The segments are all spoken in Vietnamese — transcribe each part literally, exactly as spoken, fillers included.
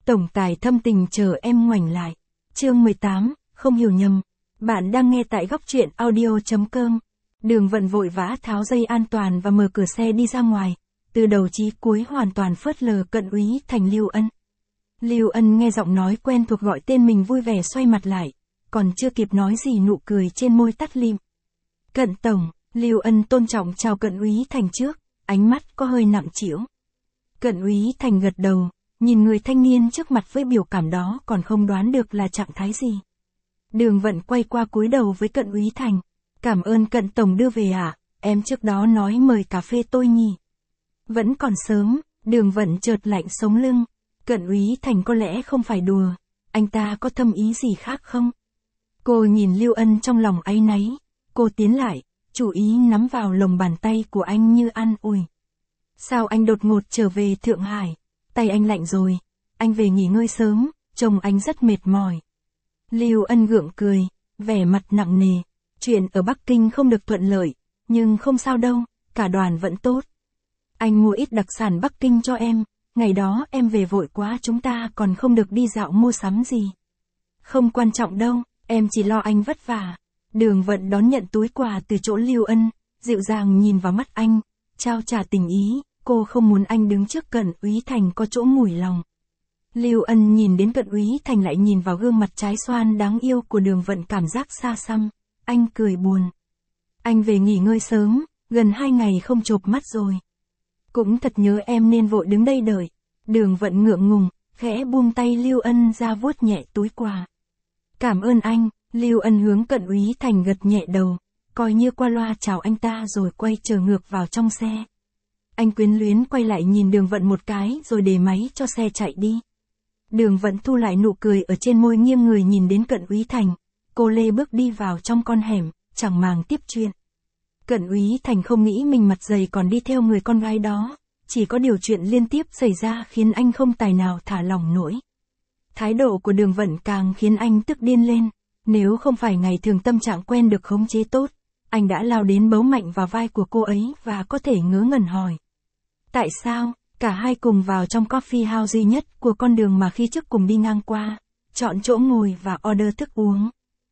Tổng tài thâm tình chờ em ngoảnh lại. Chương mười tám, không hiểu nhầm. Bạn đang nghe tại góc truyện audio.com. Đường Vận vội vã tháo dây an toàn và mở cửa xe đi ra ngoài. Từ đầu chí cuối hoàn toàn phớt lờ Cận Úy Thành. Lưu Ân. Lưu Ân nghe giọng nói quen thuộc gọi tên mình vui vẻ xoay mặt lại. Còn chưa kịp nói gì nụ cười trên môi tắt lịm. Cận Tổng, Lưu Ân tôn trọng chào Cận Úy Thành trước, ánh mắt có hơi nặng trĩu. Cận Úy Thành gật đầu, nhìn người thanh niên trước mặt với biểu cảm đó còn không đoán được là trạng thái gì. Đường Vận quay qua cúi đầu với Cận Úy Thành. Cảm ơn Cận Tổng đưa về à, em trước đó nói mời cà phê tôi nhỉ. Vẫn còn sớm, Đường Vận chợt lạnh sống lưng. Cận Úy Thành có lẽ không phải đùa, anh ta có thâm ý gì khác không? Cô nhìn Lưu Ân trong lòng áy náy, cô tiến lại, chủ ý nắm vào lồng bàn tay của anh như an ủi. Sao anh đột ngột trở về Thượng Hải? Tay anh lạnh rồi, anh về nghỉ ngơi sớm, trông anh rất mệt mỏi. Lưu Ân gượng cười, vẻ mặt nặng nề. Chuyện ở Bắc Kinh không được thuận lợi, nhưng không sao đâu, cả đoàn vẫn tốt. Anh mua ít đặc sản Bắc Kinh cho em, ngày đó em về vội quá chúng ta còn không được đi dạo mua sắm gì. Không quan trọng đâu, em chỉ lo anh vất vả. Đường Vận đón nhận túi quà từ chỗ Lưu Ân, dịu dàng nhìn vào mắt anh, trao trả tình ý, cô không muốn anh đứng trước Cận Úy Thành có chỗ mủi lòng. Lưu Ân nhìn đến Cận Úy Thành lại nhìn vào gương mặt trái xoan đáng yêu của Đường Vận cảm giác xa xăm, anh cười buồn. Anh về nghỉ ngơi sớm, gần hai ngày không chộp mắt rồi. Cũng thật nhớ em nên vội đứng đây đợi. Đường Vận ngượng ngùng, khẽ buông tay Lưu Ân ra vuốt nhẹ túi quà. Cảm ơn anh, Lưu Ân hướng Cận Úy Thành gật nhẹ đầu, coi như qua loa chào anh ta rồi quay trở ngược vào trong xe. Anh quyến luyến quay lại nhìn Đường Vận một cái rồi để máy cho xe chạy đi. Đường Vận thu lại nụ cười ở trên môi nghiêng người nhìn đến Cận Úy Thành. Cô lê bước đi vào trong con hẻm, chẳng màng tiếp chuyện. Cận Úy Thành không nghĩ mình mặt dày còn đi theo người con gái đó. Chỉ có điều chuyện liên tiếp xảy ra khiến anh không tài nào thả lỏng nổi. Thái độ của Đường Vận càng khiến anh tức điên lên. Nếu không phải ngày thường tâm trạng quen được khống chế tốt, anh đã lao đến bấu mạnh vào vai của cô ấy và có thể ngớ ngẩn hỏi. Tại sao? Cả hai cùng vào trong coffee house duy nhất của con đường mà khi trước cùng đi ngang qua, chọn chỗ ngồi và order thức uống.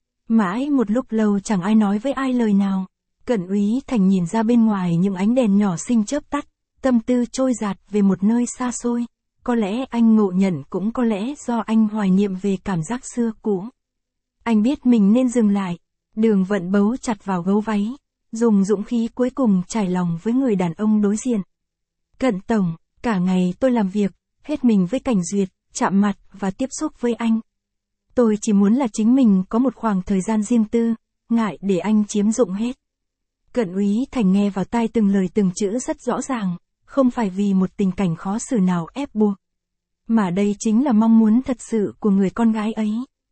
Mãi một lúc lâu chẳng ai nói với ai lời nào. Cận Úy Thành nhìn ra bên ngoài những ánh đèn nhỏ xinh chớp tắt, tâm tư trôi dạt về một nơi xa xôi. Có lẽ anh ngộ nhận cũng có lẽ do anh hoài niệm về cảm giác xưa cũ. Anh biết mình nên dừng lại. Đường Vận bấu chặt vào gấu váy, dùng dũng khí cuối cùng trải lòng với người đàn ông đối diện. Cận Tổng, cả ngày tôi làm việc, hết mình với Cảnh Duyệt, chạm mặt và tiếp xúc với anh. Tôi chỉ muốn là chính mình có một khoảng thời gian riêng tư, ngại để anh chiếm dụng hết. Cận Úy Thành nghe vào tai từng lời từng chữ rất rõ ràng, không phải vì một tình cảnh khó xử nào ép buộc. Mà đây chính là mong muốn thật sự của người con gái ấy.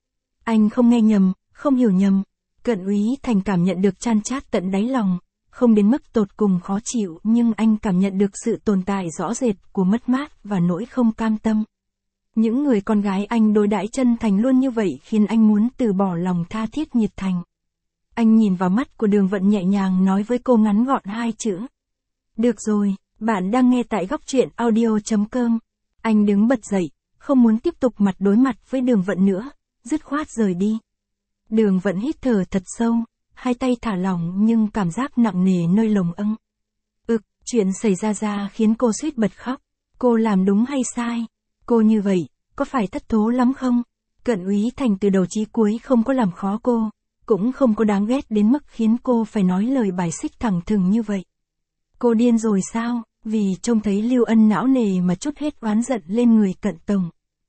Anh không nghe nhầm, không hiểu nhầm. Cận Úy Thành cảm nhận được chan chát tận đáy lòng, không đến mức tột cùng khó chịu nhưng anh cảm nhận được sự tồn tại rõ rệt của mất mát và nỗi không cam tâm. Những người con gái anh đối đãi chân thành luôn như vậy khiến anh muốn từ bỏ lòng tha thiết nhiệt thành. Anh nhìn vào mắt của Đường Vận nhẹ nhàng nói với cô ngắn gọn hai chữ. Được rồi, bạn đang nghe tại góc truyện audio.com. Anh đứng bật dậy, không muốn tiếp tục mặt đối mặt với Đường Vận nữa, dứt khoát rời đi. Đường Vận hít thở thật sâu, hai tay thả lỏng nhưng cảm giác nặng nề nơi lồng âng. Ực, chuyện xảy ra ra khiến cô suýt bật khóc. Cô làm đúng hay sai? Cô như vậy, có phải thất thố lắm không? Cận Úy Thành từ đầu chí cuối không có làm khó cô, cũng không có đáng ghét đến mức khiến cô phải nói lời bài xích thẳng thừng như vậy. Cô điên rồi sao? Vì trông thấy Lưu Ân não nề mà trút hết oán giận lên người Cận Tổng.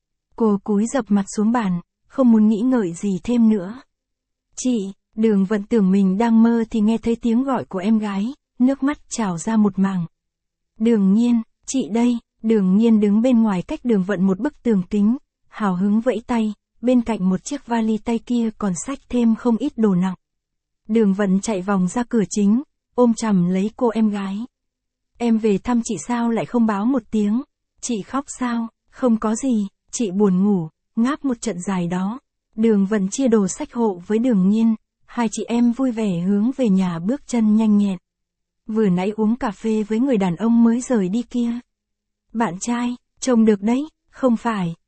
Cô cúi dập mặt xuống bàn, không muốn nghĩ ngợi gì thêm nữa. Chị, Đường Vận tưởng mình đang mơ thì nghe thấy tiếng gọi của em gái, nước mắt trào ra một màng. Đường Nhiên, chị đây. Đường Nhiên đứng bên ngoài cách Đường Vận một bức tường kính, hào hứng vẫy tay, bên cạnh một chiếc vali tay kia còn xách thêm không ít đồ nặng. Đường Vận chạy vòng ra cửa chính, ôm chầm lấy cô em gái. Em về thăm chị sao lại không báo một tiếng? Chị khóc sao? Không có gì, chị buồn ngủ, ngáp một trận dài đó. Đường Vận chia đồ xách hộ với Đường Nhiên, hai chị em vui vẻ hướng về nhà bước chân nhanh nhẹn. Vừa nãy uống cà phê với người đàn ông mới rời đi kia. Bạn trai, trông được đấy, không phải,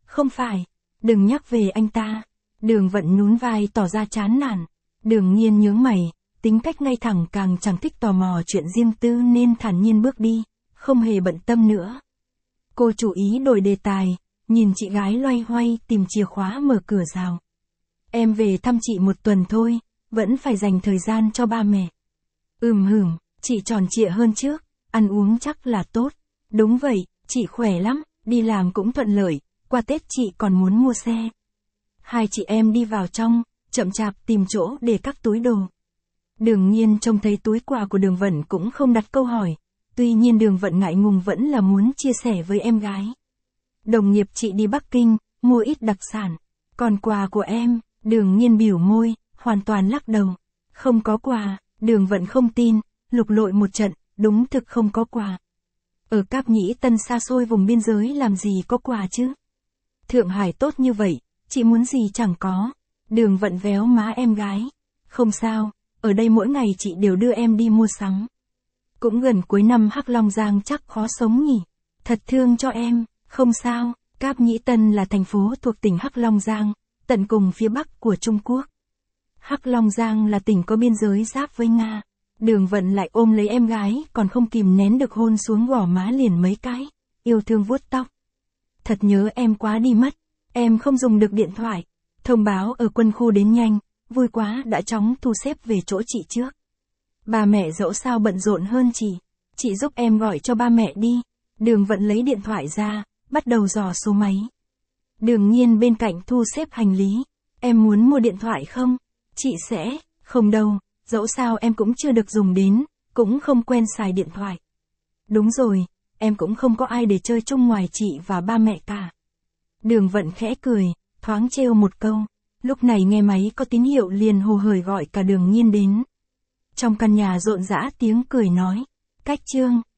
Không phải, đừng nhắc về anh ta. Đường Vận nhún vai tỏ ra chán nản. Đường Nhiên nhướng mày, tính cách ngay thẳng càng chẳng thích tò mò chuyện riêng tư nên thản nhiên bước đi, không hề bận tâm nữa. Cô chủ ý đổi đề tài, nhìn chị gái loay hoay tìm chìa khóa mở cửa rào. Em về thăm chị một tuần thôi, vẫn phải dành thời gian cho ba mẹ. Ừm hửm, chị tròn trịa hơn trước, ăn uống chắc là tốt. Đúng vậy, chị khỏe lắm, đi làm cũng thuận lợi, qua Tết chị còn muốn mua xe. Hai chị em đi vào trong, chậm chạp tìm chỗ để các túi đồ. Đường Nhiên trông thấy túi quà của Đường Vận cũng không đặt câu hỏi, tuy nhiên Đường Vận ngại ngùng vẫn là muốn chia sẻ với em gái. Đồng nghiệp chị đi Bắc Kinh, mua ít đặc sản, còn quà của em, Đường Nhiên biểu môi, hoàn toàn lắc đầu. Không có quà, Đường Vận không tin, lục lội một trận, đúng thực không có quà. Ở Cáp Nhĩ Tân xa xôi vùng biên giới làm gì có quà chứ? Thượng Hải tốt như vậy, chị muốn gì chẳng có. Đường Vận véo má em gái. Không sao, ở đây mỗi ngày chị đều đưa em đi mua sắm. Cũng gần cuối năm Hắc Long Giang chắc khó sống nhỉ. Thật thương cho em, không sao, Cáp Nhĩ Tân là thành phố thuộc tỉnh Hắc Long Giang, tận cùng phía bắc của Trung Quốc. Hắc Long Giang là tỉnh có biên giới giáp với Nga. Đường Vận lại ôm lấy em gái còn không kìm nén được hôn xuống gò má liền mấy cái, yêu thương vuốt tóc. Thật nhớ em quá đi mất, em không dùng được điện thoại. Thông báo ở quân khu đến nhanh, vui quá đã chóng thu xếp về chỗ chị trước. Ba mẹ dẫu sao bận rộn hơn chị, chị giúp em gọi cho ba mẹ đi. Đường Vận lấy điện thoại ra, bắt đầu dò số máy. Đường Nhiên bên cạnh thu xếp hành lý. Em muốn mua điện thoại không? Chị sẽ, không đâu, dẫu sao em cũng chưa được dùng đến, cũng không quen xài điện thoại. Đúng rồi, em cũng không có ai để chơi chung ngoài chị và ba mẹ cả. Đường Vận khẽ cười, thoáng trêu một câu. Lúc này nghe máy có tín hiệu liền hồ hởi gọi cả Đường Nhiên đến. Trong căn nhà rộn rã tiếng cười nói. Cách Trương,